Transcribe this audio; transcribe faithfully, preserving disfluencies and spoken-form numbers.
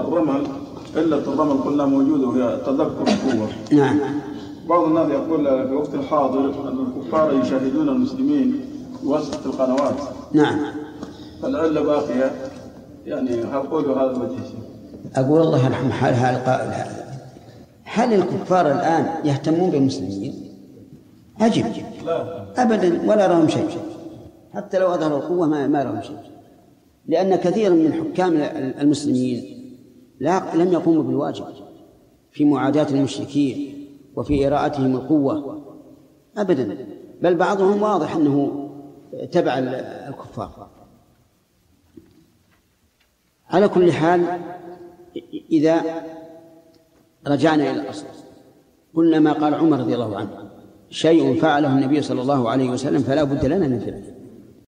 الرمل إلا الرمل قلنا موجود وهي تذكر القوة. نعم. بعض الناس يقول في وقت الحاضر أن الكفار يشاهدون المسلمين وسط القنوات. نعم. فالعلة باقية، يعني هل قولوا هذا الوجه؟ أقول الله يرحم حال القائل هذا. هل الكفار الآن يهتمون بالمسلمين؟ عجب. لا أبدا، ولا رهم شيء، حتى لو أظهروا القوة ما ما رهم شيء، لأن كثيرا من حكام المسلمين لا لم يقوموا بالواجب في معاداة المشركين وفي إراءتهم القوة أبدا، بل بعضهم واضح أنه تبع الكفار. على كل حال، إذا رجعنا إلى الأصل قلنا ما قال عمر رضي الله عنه: شيء فعله النبي صلى الله عليه وسلم فلا بد لنا من فعله.